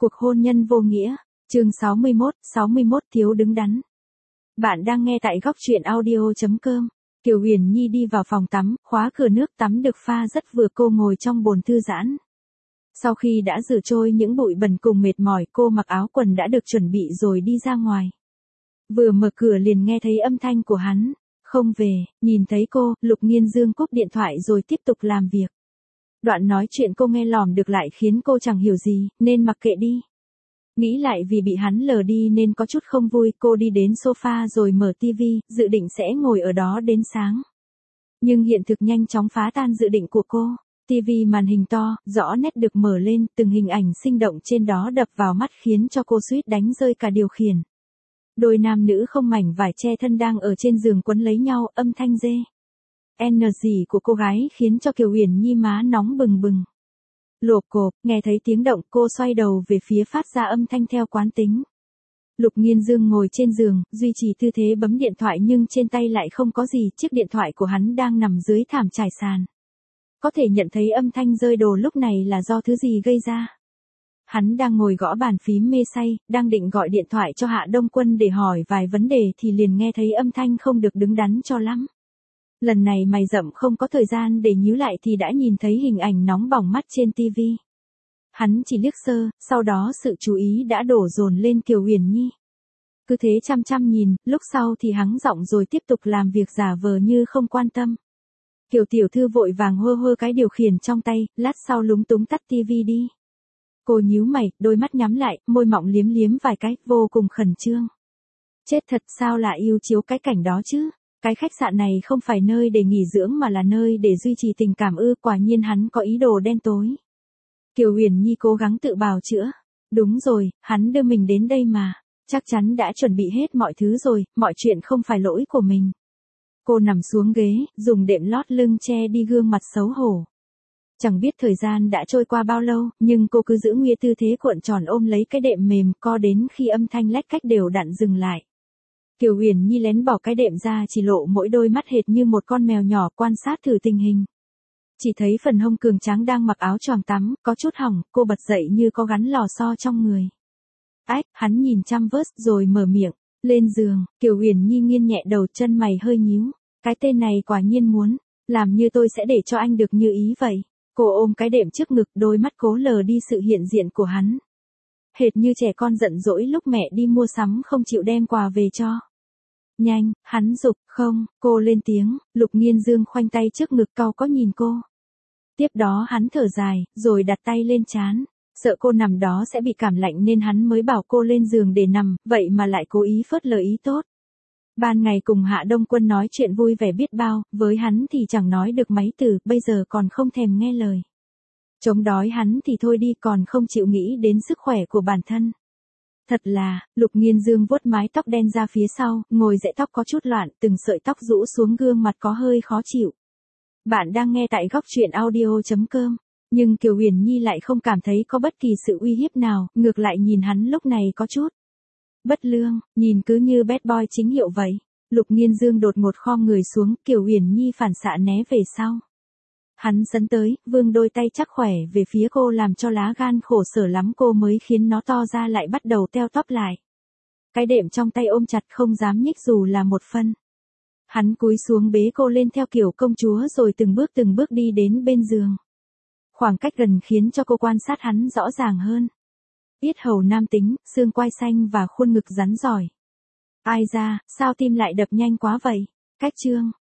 Cuộc hôn nhân vô nghĩa, chương 61 thiếu đứng đắn. Bạn đang nghe tại góc truyện audio.com. Kiều Huyền Nhi đi vào phòng tắm, khóa cửa nước tắm được pha rất vừa, cô ngồi trong bồn thư giãn. Sau khi đã rửa trôi những bụi bẩn cùng mệt mỏi, cô mặc áo quần đã được chuẩn bị rồi đi ra ngoài. Vừa mở cửa liền nghe thấy âm thanh của hắn. Không về, nhìn thấy cô, Lục Nghiên Dương cúp điện thoại rồi tiếp tục làm việc. Đoạn nói chuyện cô nghe lỏm được lại khiến cô chẳng hiểu gì, nên mặc kệ đi. Nghĩ lại vì bị hắn lờ đi nên có chút không vui, cô đi đến sofa rồi mở tivi, dự định sẽ ngồi ở đó đến sáng. Nhưng hiện thực nhanh chóng phá tan dự định của cô. Tivi màn hình to, rõ nét được mở lên, từng hình ảnh sinh động trên đó đập vào mắt khiến cho cô suýt đánh rơi cả điều khiển. Đôi nam nữ không mảnh vải che thân đang ở trên giường quấn lấy nhau, âm thanh dê energy của cô gái khiến cho Kiều Huyền Nhi má nóng bừng bừng. Lộp cộp, nghe thấy tiếng động, cô xoay đầu về phía phát ra âm thanh theo quán tính. Lục Nghiên Dương ngồi trên giường, duy trì tư thế bấm điện thoại nhưng trên tay lại không có gì, chiếc điện thoại của hắn đang nằm dưới thảm trải sàn. Có thể nhận thấy âm thanh rơi đồ lúc này là do thứ gì gây ra. Hắn đang ngồi gõ bàn phím mê say, đang định gọi điện thoại cho Hạ Đông Quân để hỏi vài vấn đề thì liền nghe thấy âm thanh không được đứng đắn cho lắm. Lần này mày rậm không có thời gian để nhíu lại thì đã nhìn thấy hình ảnh nóng bỏng mắt trên tivi. Hắn chỉ liếc sơ, sau đó sự chú ý đã đổ dồn lên Kiều Huyền Nhi. Cứ thế chăm chăm nhìn, lúc sau thì hắng giọng rồi tiếp tục làm việc giả vờ như không quan tâm. Kiều tiểu thư vội vàng hơ hơ cái điều khiển trong tay, lát sau lúng túng tắt tivi đi. Cô nhíu mày, đôi mắt nhắm lại, môi mọng liếm liếm vài cái, vô cùng khẩn trương. Chết thật, sao lại yêu chiếu cái cảnh đó chứ? Cái khách sạn này không phải nơi để nghỉ dưỡng mà là nơi để duy trì tình cảm ư, quả nhiên hắn có ý đồ đen tối. Kiều Huyền Nhi cố gắng tự bào chữa. Đúng rồi, hắn đưa mình đến đây mà. Chắc chắn đã chuẩn bị hết mọi thứ rồi, mọi chuyện không phải lỗi của mình. Cô nằm xuống ghế, dùng đệm lót lưng che đi gương mặt xấu hổ. Chẳng biết thời gian đã trôi qua bao lâu, nhưng cô cứ giữ nguyên tư thế cuộn tròn ôm lấy cái đệm mềm, co đến khi âm thanh lách cách đều đặn dừng lại. Kiều Huyền Nhi lén bỏ cái đệm ra, chỉ lộ mỗi đôi mắt hệt như một con mèo nhỏ quan sát thử tình hình. Chỉ thấy phần hông cường tráng đang mặc áo choàng tắm, có chút hỏng, cô bật dậy như có gắn lò xo trong người. Ách, hắn nhìn chăm vớt rồi mở miệng. Lên giường, Kiều Huyền Nhi nghiêng nhẹ đầu, chân mày hơi nhíu. Cái tên này quả nhiên muốn, làm như tôi sẽ để cho anh được như ý vậy. Cô ôm cái đệm trước ngực, đôi mắt cố lờ đi sự hiện diện của hắn. Hệt như trẻ con giận dỗi lúc mẹ đi mua sắm không chịu đem quà về cho. Nhanh, hắn giục, không, cô lên tiếng, Lục Nghiên Dương khoanh tay trước ngực cau có nhìn cô. Tiếp đó hắn thở dài, rồi đặt tay lên trán. Sợ cô nằm đó sẽ bị cảm lạnh nên hắn mới bảo cô lên giường để nằm, vậy mà lại cố ý phớt lờ ý tốt. Ban ngày cùng Hạ Đông Quân nói chuyện vui vẻ biết bao, với hắn thì chẳng nói được mấy từ, bây giờ còn không thèm nghe lời. Chống đói hắn thì thôi đi, còn không chịu nghĩ đến sức khỏe của bản thân. Thật là, Lục Nghiên Dương vuốt mái tóc đen ra phía sau, ngồi dãy tóc có chút loạn, từng sợi tóc rũ xuống gương mặt có hơi khó chịu. Bạn đang nghe tại góc truyện audio.com, nhưng Kiều Huyền Nhi lại không cảm thấy có bất kỳ sự uy hiếp nào, ngược lại nhìn hắn lúc này có chút bất lương, nhìn cứ như bad boy chính hiệu vậy. Lục Nghiên Dương đột ngột khom người xuống, Kiều Huyền Nhi phản xạ né về sau. Hắn sấn tới, vươn đôi tay chắc khỏe về phía cô làm cho lá gan khổ sở lắm cô mới khiến nó to ra lại bắt đầu teo tóp lại. Cái đệm trong tay ôm chặt không dám nhích dù là một phân. Hắn cúi xuống bế cô lên theo kiểu công chúa rồi từng bước đi đến bên giường. Khoảng cách gần khiến cho cô quan sát hắn rõ ràng hơn. Yết hầu nam tính, xương quai xanh và khuôn ngực rắn giỏi. Ai ra, sao tim lại đập nhanh quá vậy? Cách chương,